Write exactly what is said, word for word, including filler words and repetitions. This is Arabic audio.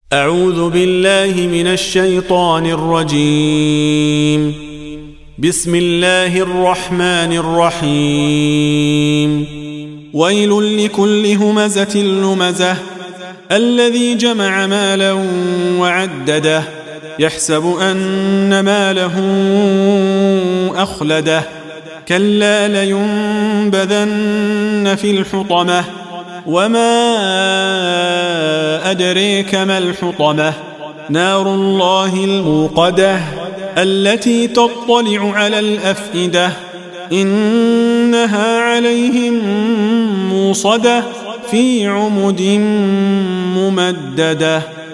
أعوذ بالله من الشيطان الرجيم. بسم الله الرحمن الرحيم. ويل لكل همزة لمزة الذي جمع مالا وعدده يحسب أن ماله أخلده كلا لينبذن في الحطمة وما أدريك ما الحطمة نار الله الموقدة التي تطلع على الأفئدة إنها عليهم موصدة في عمد ممددة.